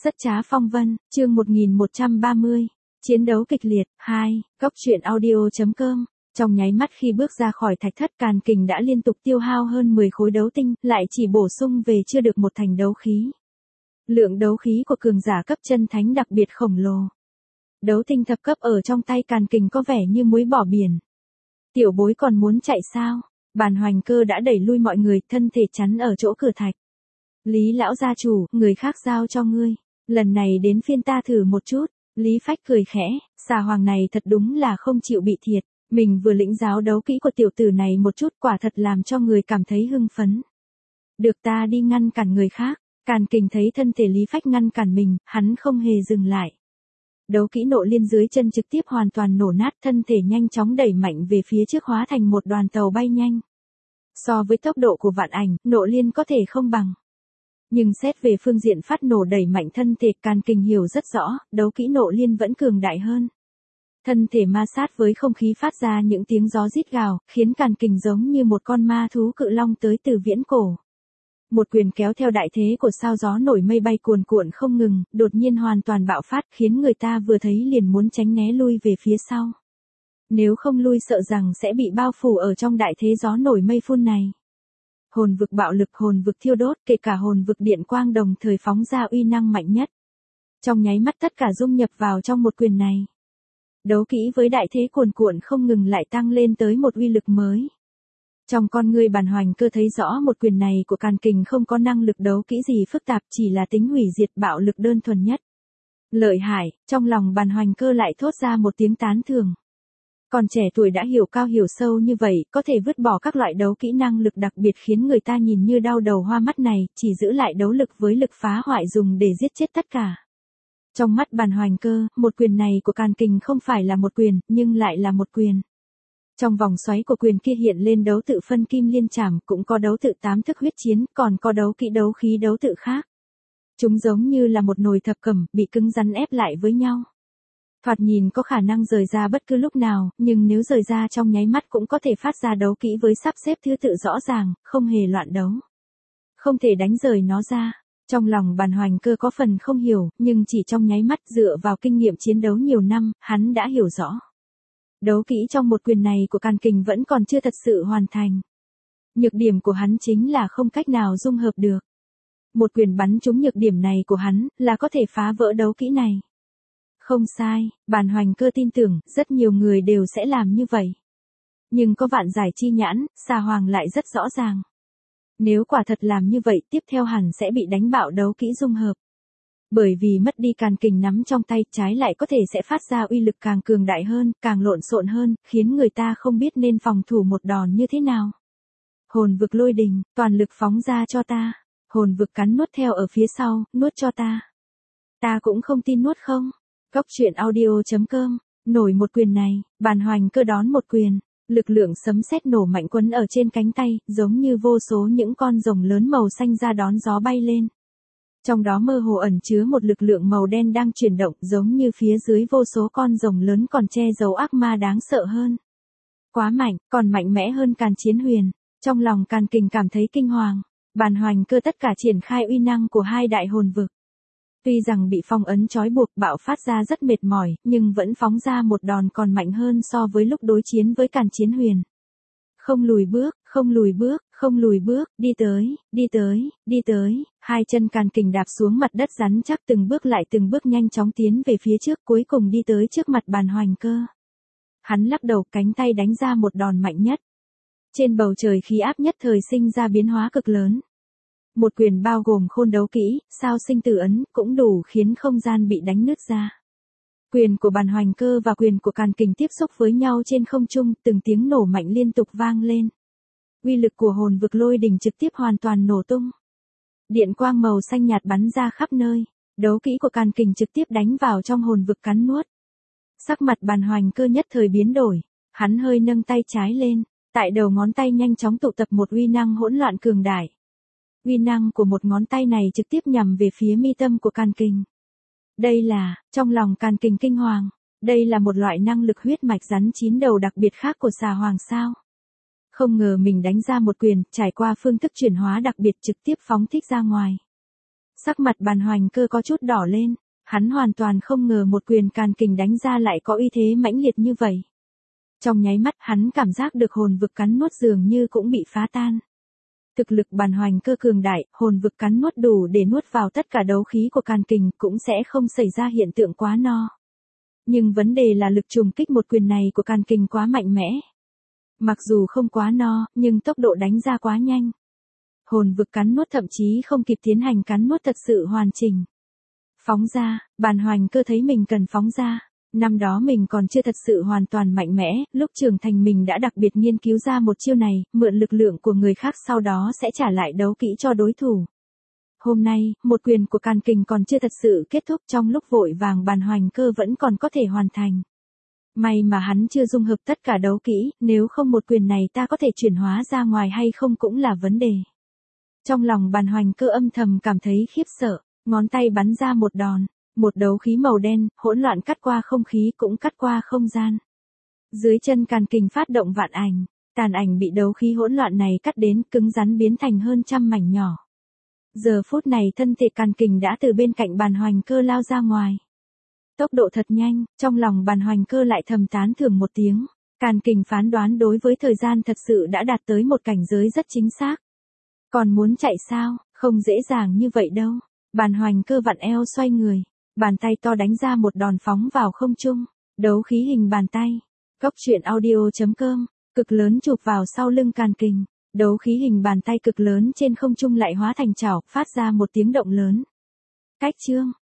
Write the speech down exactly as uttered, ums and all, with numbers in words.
Rất trá phong vân, chương một nghìn một trăm ba mươi. Chiến đấu kịch liệt, hai, góc truyện audio.com. Trong nháy mắt khi bước ra khỏi thạch thất, Càn Kình đã liên tục tiêu hao hơn mười khối đấu tinh, lại chỉ bổ sung về chưa được một thành đấu khí. Lượng đấu khí của cường giả cấp chân thánh đặc biệt khổng lồ. Đấu tinh thập cấp ở trong tay Càn Kình có vẻ như muối bỏ biển. Tiểu bối còn muốn chạy sao? Bàn Hoành Cơ đã đẩy lui mọi người, thân thể chắn ở chỗ cửa thạch. Lý lão gia chủ, người khác giao cho ngươi. Lần này đến phiên ta thử một chút. Lý Phách cười khẽ, xà hoàng này thật đúng là không chịu bị thiệt. Mình vừa lĩnh giáo đấu kỹ của tiểu tử này một chút, quả thật làm cho người cảm thấy hưng phấn. Được, ta đi ngăn cản người khác. Càn Kình thấy thân thể Lý Phách ngăn cản mình, hắn không hề dừng lại. Đấu kỹ nộ liên dưới chân trực tiếp hoàn toàn nổ nát, thân thể nhanh chóng đẩy mạnh về phía trước hóa thành một đoàn tàu bay nhanh. So với tốc độ của vạn ảnh, nộ liên có thể không bằng. Nhưng xét về phương diện phát nổ đẩy mạnh thân thể, Càn Kình hiểu rất rõ, đấu kỹ nộ liên vẫn cường đại hơn. Thân thể ma sát với không khí phát ra những tiếng gió rít gào, khiến Càn Kình giống như một con ma thú cự long tới từ viễn cổ. Một quyền kéo theo đại thế của sao gió nổi mây bay cuồn cuộn không ngừng, đột nhiên hoàn toàn bạo phát, khiến người ta vừa thấy liền muốn tránh né lui về phía sau. Nếu không lui sợ rằng sẽ bị bao phủ ở trong đại thế gió nổi mây phun này. Hồn vực bạo lực, hồn vực thiêu đốt, kể cả hồn vực điện quang đồng thời phóng ra uy năng mạnh nhất. Trong nháy mắt tất cả dung nhập vào trong một quyền này. Đấu kỹ với đại thế cuồn cuộn không ngừng lại tăng lên tới một uy lực mới. Trong con ngươi Bàn Hoành Cơ thấy rõ một quyền này của Càn Kình không có năng lực đấu kỹ gì phức tạp, chỉ là tính hủy diệt bạo lực đơn thuần nhất. Lợi hại, trong lòng Bàn Hoành Cơ lại thốt ra một tiếng tán thưởng. Còn trẻ tuổi đã hiểu cao hiểu sâu như vậy, có thể vứt bỏ các loại đấu kỹ năng lực đặc biệt khiến người ta nhìn như đau đầu hoa mắt này, chỉ giữ lại đấu lực với lực phá hoại dùng để giết chết tất cả. Trong mắt Bàn Hoành Cơ, một quyền này của Càn Kình không phải là một quyền, nhưng lại là một quyền. Trong vòng xoáy của quyền kia hiện lên đấu tự phân kim liên trảm, cũng có đấu tự tám thức huyết chiến, còn có đấu kỹ đấu khí đấu tự khác. Chúng giống như là một nồi thập cẩm, bị cứng rắn ép lại với nhau. Thoạt nhìn có khả năng rời ra bất cứ lúc nào, nhưng nếu rời ra trong nháy mắt cũng có thể phát ra đấu kỹ với sắp xếp thứ tự rõ ràng, không hề loạn đấu. Không thể đánh rời nó ra. Trong lòng Bàn Hoành Cơ có phần không hiểu, nhưng chỉ trong nháy mắt dựa vào kinh nghiệm chiến đấu nhiều năm, hắn đã hiểu rõ. Đấu kỹ trong một quyền này của Càn Kình vẫn còn chưa thật sự hoàn thành. Nhược điểm của hắn chính là không cách nào dung hợp được. Một quyền bắn trúng nhược điểm này của hắn, là có thể phá vỡ đấu kỹ này. Không sai, Bàn Hoành Cơ tin tưởng, rất nhiều người đều sẽ làm như vậy. Nhưng có vạn giải chi nhãn, xà hoàng lại rất rõ ràng. Nếu quả thật làm như vậy, tiếp theo hẳn sẽ bị đánh bạo đấu kỹ dung hợp. Bởi vì mất đi Càn Kình nắm trong tay, trái lại có thể sẽ phát ra uy lực càng cường đại hơn, càng lộn xộn hơn, khiến người ta không biết nên phòng thủ một đòn như thế nào. Hồn vực lôi đình, toàn lực phóng ra cho ta. Hồn vực cắn nuốt theo ở phía sau, nuốt cho ta. Ta cũng không tin nuốt không. Góc truyện audio.com, nổi một quyền này, Bàn Hoành Cơ đón một quyền. Lực lượng sấm sét nổ mạnh quấn ở trên cánh tay, giống như vô số những con rồng lớn màu xanh ra đón gió bay lên. Trong đó mơ hồ ẩn chứa một lực lượng màu đen đang chuyển động, giống như phía dưới vô số con rồng lớn còn che giấu ác ma đáng sợ hơn. Quá mạnh, còn mạnh mẽ hơn Càn Chiến Huyền. Trong lòng Càn Kình cảm thấy kinh hoàng. Bàn Hoành Cơ tất cả triển khai uy năng của hai đại hồn vực. Tuy rằng bị phong ấn trói buộc, bạo phát ra rất mệt mỏi, nhưng vẫn phóng ra một đòn còn mạnh hơn so với lúc đối chiến với Càn Chiến Huyền. Không lùi bước, không lùi bước, không lùi bước, đi tới, đi tới, đi tới, hai chân Càn Kình đạp xuống mặt đất rắn chắc, từng bước lại từng bước nhanh chóng tiến về phía trước, cuối cùng đi tới trước mặt Bàn Hoành Cơ. Hắn lắc đầu, cánh tay đánh ra một đòn mạnh nhất. Trên bầu trời khí áp nhất thời sinh ra biến hóa cực lớn. Một quyền bao gồm khôn đấu kỹ, sao sinh tử ấn, cũng đủ khiến không gian bị đánh nứt ra. Quyền của Bàn Hoành Cơ và quyền của Càn Kình tiếp xúc với nhau trên không trung, từng tiếng nổ mạnh liên tục vang lên. Uy lực của hồn vực lôi đình trực tiếp hoàn toàn nổ tung. Điện quang màu xanh nhạt bắn ra khắp nơi, đấu kỹ của Càn Kình trực tiếp đánh vào trong hồn vực cắn nuốt. Sắc mặt Bàn Hoành Cơ nhất thời biến đổi, hắn hơi nâng tay trái lên, tại đầu ngón tay nhanh chóng tụ tập một uy năng hỗn loạn cường đại. Uy năng của một ngón tay này trực tiếp nhằm về phía mi tâm của Càn Kình. Đây là, trong lòng Càn Kình kinh hoàng, đây là một loại năng lực huyết mạch rắn chín đầu đặc biệt khác của xà hoàng sao. Không ngờ mình đánh ra một quyền, trải qua phương thức chuyển hóa đặc biệt trực tiếp phóng thích ra ngoài. Sắc mặt Bàn Hoành Cơ có chút đỏ lên, hắn hoàn toàn không ngờ một quyền càn kình đánh ra lại có uy thế mãnh liệt như vậy. Trong nháy mắt hắn cảm giác được hồn vực cắn nuốt dường như cũng bị phá tan. Thực lực Bàn Hoành Cơ cường đại, hồn vực cắn nuốt đủ để nuốt vào tất cả đấu khí của càn kình cũng sẽ không xảy ra hiện tượng quá no. Nhưng vấn đề là lực trùng kích một quyền này của càn kình quá mạnh mẽ. Mặc dù không quá no, nhưng tốc độ đánh ra quá nhanh. Hồn vực cắn nuốt thậm chí không kịp tiến hành cắn nuốt thật sự hoàn chỉnh. Phóng ra, Bàn Hoành Cơ thấy mình cần phóng ra. Năm đó mình còn chưa thật sự hoàn toàn mạnh mẽ, lúc trưởng thành mình đã đặc biệt nghiên cứu ra một chiêu này, mượn lực lượng của người khác sau đó sẽ trả lại đấu kỹ cho đối thủ. Hôm nay, một quyền của càn kình còn chưa thật sự kết thúc, trong lúc vội vàng Bàn Hoành Cơ vẫn còn có thể hoàn thành. May mà hắn chưa dung hợp tất cả đấu kỹ, nếu không một quyền này ta có thể chuyển hóa ra ngoài hay không cũng là vấn đề. Trong lòng Bàn Hoành Cơ âm thầm cảm thấy khiếp sợ, ngón tay bắn ra một đòn, một đấu khí màu đen, hỗn loạn cắt qua không khí cũng cắt qua không gian. Dưới chân càn kình phát động vạn ảnh, tàn ảnh bị đấu khí hỗn loạn này cắt đến cứng rắn biến thành hơn trăm mảnh nhỏ. Giờ phút này thân thể càn kình đã từ bên cạnh Bàn Hoành Cơ lao ra ngoài. Tốc độ thật nhanh, trong lòng Bàn Hoành Cơ lại thầm tán thưởng một tiếng. Càn kình phán đoán đối với thời gian thật sự đã đạt tới một cảnh giới rất chính xác. Còn muốn chạy sao, không dễ dàng như vậy đâu. Bàn Hoành Cơ vặn eo xoay người, bàn tay to đánh ra một đòn phóng vào không trung, đấu khí hình bàn tay. Cốc truyện audio chấm com, cực lớn chụp vào sau lưng càn kình, đấu khí hình bàn tay cực lớn trên không trung lại hóa thành chảo, phát ra một tiếng động lớn. Cách chương